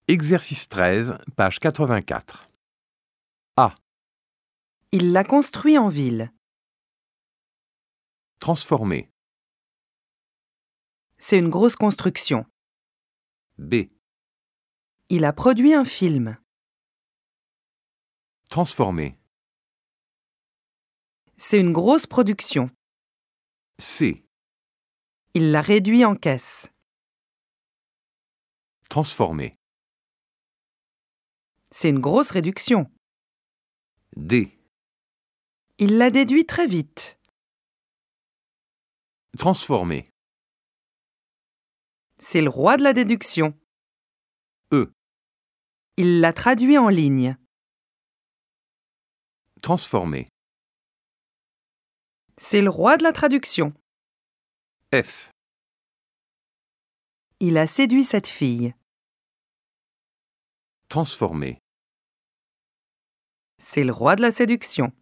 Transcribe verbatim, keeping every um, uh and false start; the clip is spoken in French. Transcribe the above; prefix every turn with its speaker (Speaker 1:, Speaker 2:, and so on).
Speaker 1: Exercice treize, page quatre-vingt-quatre. A.
Speaker 2: Il l'a construit en ville.
Speaker 1: Transformer.
Speaker 2: C'est une grosse construction.
Speaker 1: B.
Speaker 2: Il a produit un film.
Speaker 1: Transformer.
Speaker 2: C'est une grosse production.
Speaker 1: C.
Speaker 2: Il l'a réduit en caisse.
Speaker 1: Transformer.
Speaker 2: C'est une grosse réduction.
Speaker 1: D.
Speaker 2: Il l'a déduit très vite.
Speaker 1: Transformer.
Speaker 2: C'est le roi de la déduction.
Speaker 1: E.
Speaker 2: Il l'a traduit en ligne.
Speaker 1: Transformer.
Speaker 2: C'est le roi de la traduction.
Speaker 1: F.
Speaker 2: Il a séduit cette fille.
Speaker 1: Transformer.
Speaker 2: C'est le roi de la séduction.